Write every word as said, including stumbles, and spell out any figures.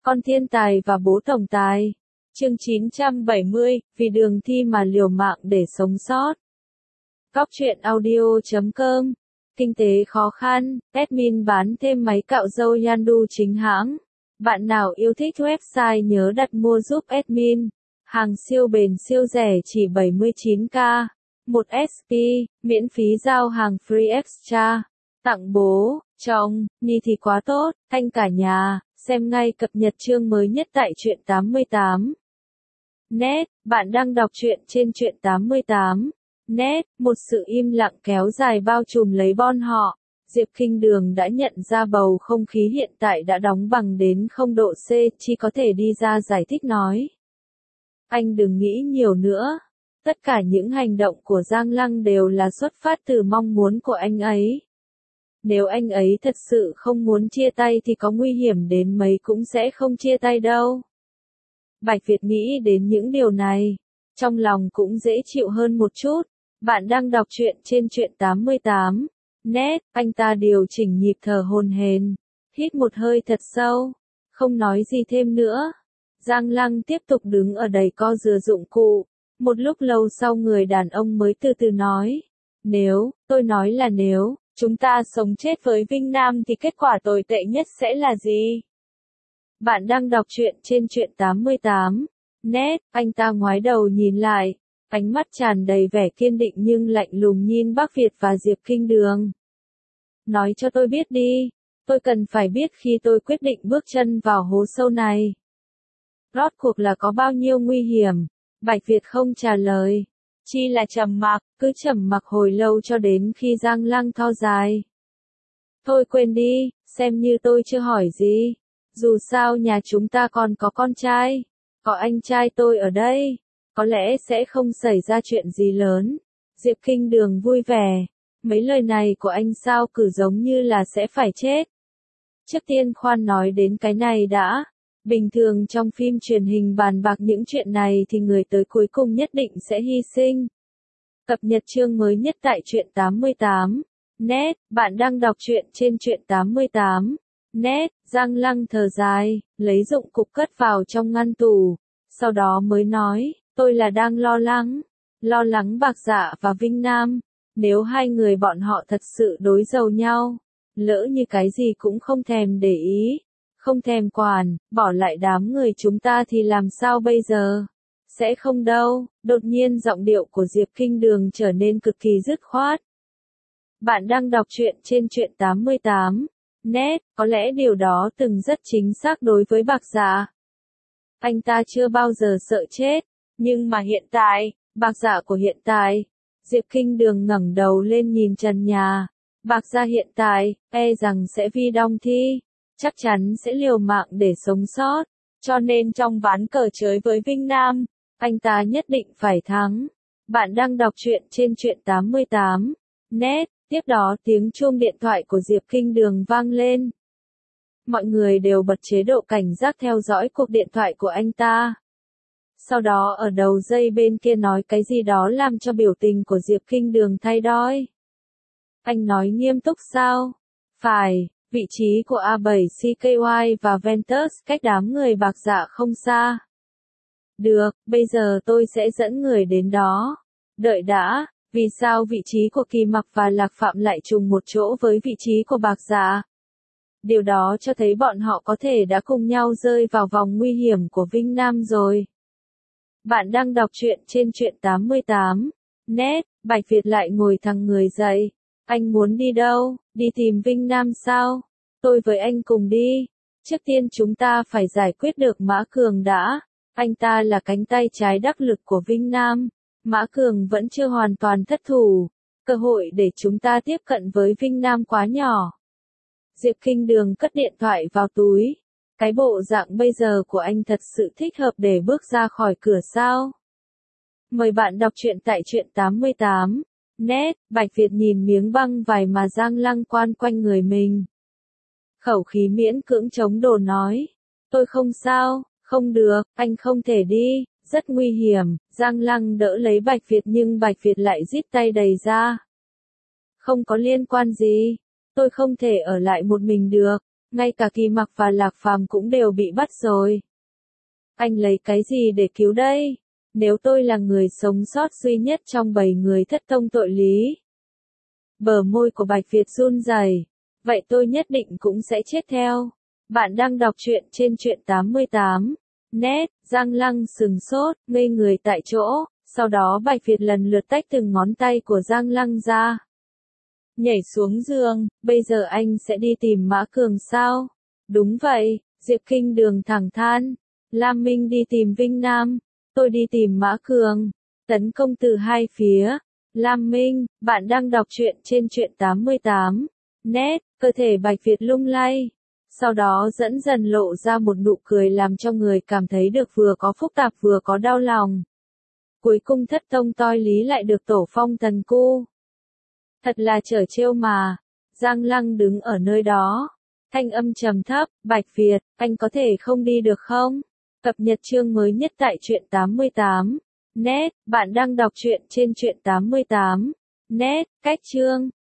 Con thiên tài và bố tổng tài. Chương chín trăm bảy mươi, vì đường thi mà liều mạng để sống sót. Góc truyện audio chấm com. Kinh tế khó khăn, admin bán thêm máy cạo râu Yandu chính hãng. Bạn nào yêu thích website nhớ đặt mua giúp admin. Hàng siêu bền siêu rẻ chỉ bảy mươi chín k. một ét pê, miễn phí giao hàng free extra. Tặng bố, chồng, Nhi thì quá tốt, thanh cả nhà, xem ngay cập nhật chương mới nhất tại truyện tám mươi tám. Net, bạn đang đọc truyện trên truyện tám mươi tám. Net, một sự im lặng kéo dài bao trùm lấy bon họ. Diệp Kinh Đường đã nhận ra bầu không khí hiện tại đã đóng bằng đến không độ C, chỉ có thể đi ra giải thích nói. Anh đừng nghĩ nhiều nữa. Tất cả những hành động của Giang Lăng đều là xuất phát từ mong muốn của anh ấy. Nếu anh ấy thật sự không muốn chia tay thì có nguy hiểm đến mấy cũng sẽ không chia tay đâu. Bạch Việt nghĩ đến những điều này, trong lòng cũng dễ chịu hơn một chút. Bạn đang đọc truyện trên truyện tám mươi tám. Net, anh ta điều chỉnh nhịp thở hồn hển, hít một hơi thật sâu, không nói gì thêm nữa. Giang Lăng tiếp tục đứng ở đầy co dừa dụng cụ. Một lúc lâu sau người đàn ông mới từ từ nói. Nếu, tôi nói là nếu, chúng ta sống chết với Vinh Nam thì kết quả tồi tệ nhất sẽ là gì? Bạn đang đọc truyện trên truyện tám mươi tám. Net, anh ta ngoái đầu nhìn lại, ánh mắt tràn đầy vẻ kiên định nhưng lạnh lùng nhìn Bác Việt và Diệp Kinh Đường. Nói cho tôi biết đi, tôi cần phải biết khi tôi quyết định bước chân vào hố sâu này. Rốt cuộc là có bao nhiêu nguy hiểm? Bạch Việt không trả lời, chỉ là trầm mặc, cứ trầm mặc hồi lâu cho đến khi Giang Lăng thao dài. Thôi quên đi, xem như tôi chưa hỏi gì. Dù sao nhà chúng ta còn có con trai, có anh trai tôi ở đây, có lẽ sẽ không xảy ra chuyện gì lớn. Diệp Kinh Đường vui vẻ, mấy lời này của anh sao cứ giống như là sẽ phải chết. Trước tiên khoan nói đến cái này đã. Bình thường trong phim truyền hình bàn bạc những chuyện này thì người tới cuối cùng nhất định sẽ hy sinh. Cập nhật chương mới nhất tại truyện tám mươi tám. Net, bạn đang đọc truyện trên truyện tám mươi tám. Net, Giang Lăng thở dài, lấy dụng cụ cất vào trong ngăn tủ. Sau đó mới nói, tôi là đang lo lắng. Lo lắng Bạc Dạ và Vinh Nam. Nếu hai người bọn họ thật sự đối giàu nhau, lỡ như cái gì cũng không thèm để ý, không thèm quản, bỏ lại đám người chúng ta thì làm sao bây giờ? Sẽ không đâu. Đột nhiên giọng điệu của Diệp Kinh Đường trở nên cực kỳ dứt khoát. Bạn đang đọc truyện trên truyện tám mươi tám. Net, có lẽ điều đó từng rất chính xác đối với Bạc Dạ. Anh ta chưa bao giờ sợ chết, nhưng mà hiện tại, Bạc Dạ của hiện tại. Diệp Kinh Đường ngẩng đầu lên nhìn trần nhà. Bạc Dạ hiện tại, e rằng sẽ vi đong thi. Chắc chắn sẽ liều mạng để sống sót, cho nên trong ván cờ chơi với Vinh Nam, anh ta nhất định phải thắng. Bạn đang đọc truyện trên truyện tám mươi tám. Net, tiếp đó tiếng chuông điện thoại của Diệp Kinh Đường vang lên. Mọi người đều bật chế độ cảnh giác theo dõi cuộc điện thoại của anh ta. Sau đó ở đầu dây bên kia nói cái gì đó làm cho biểu tình của Diệp Kinh Đường thay đổi. Anh nói nghiêm túc sao? Phải. Vị trí của A bảy C K Y và Ventus cách đám người Bạc Dạ không xa. Được, bây giờ tôi sẽ dẫn người đến đó. Đợi đã, vì sao vị trí của Kỳ Mặc và Lạc Phạm lại trùng một chỗ với vị trí của Bạc Dạ? Điều đó cho thấy bọn họ có thể đã cùng nhau rơi vào vòng nguy hiểm của Vinh Nam rồi. Bạn đang đọc truyện trên truyện tám mươi tám. Net, Bạch Việt lại ngồi thẳng người dậy. Anh muốn đi đâu? Đi tìm Vinh Nam sao? Tôi với anh cùng đi. Trước tiên chúng ta phải giải quyết được Mã Cường đã. Anh ta là cánh tay trái đắc lực của Vinh Nam. Mã Cường vẫn chưa hoàn toàn thất thủ. Cơ hội để chúng ta tiếp cận với Vinh Nam quá nhỏ. Diệp Kinh Đường cất điện thoại vào túi. Cái bộ dạng bây giờ của anh thật sự thích hợp để bước ra khỏi cửa sao? Mời bạn đọc truyện tại truyện tám mươi tám. Net, Bạch Việt nhìn miếng băng vải mà Giang Lăng quan quanh người mình. Khẩu khí miễn cưỡng chống đồ nói. Tôi không sao, không được, anh không thể đi, rất nguy hiểm. Giang Lăng đỡ lấy Bạch Việt nhưng Bạch Việt lại rít tay đầy ra. Không có liên quan gì, tôi không thể ở lại một mình được. ngay cả Kỳ Mặc và Lạc Phàm cũng đều bị bắt rồi. Anh lấy cái gì để cứu đây? Nếu tôi là người sống sót duy nhất trong bảy người thất tông tội lý. Bờ môi của Bạch Việt run rẩy. Vậy tôi nhất định cũng sẽ chết theo. Bạn đang đọc truyện trên truyện tám mươi tám. Net, Giang Lăng sừng sốt, ngây người tại chỗ, sau đó Bạch Việt lần lượt tách từng ngón tay của Giang Lăng ra. Nhảy xuống giường, bây giờ anh sẽ đi tìm Mã Cường sao? Đúng vậy, Diệp Kinh Đường thẳng than. Lam Minh đi tìm Vinh Nam, tôi đi tìm Mã Cường. Tấn công từ hai phía. Lam Minh, bạn đang đọc truyện trên truyện tám mươi tám. Net, cơ thể Bạch Việt lung lay. Sau đó dẫn dần lộ ra một nụ cười làm cho người cảm thấy được vừa có phức tạp vừa có đau lòng. Cuối cùng thất tông toi lý lại được tổ phong thần cu. Thật là trở trêu mà. Giang Lăng đứng ở nơi đó. Thanh âm trầm thấp, Bạch Việt, anh có thể không đi được không? Cập nhật chương mới nhất tại truyện tám mươi tám. Net, bạn đang đọc truyện trên truyện tám mươi tám. Net, cách chương.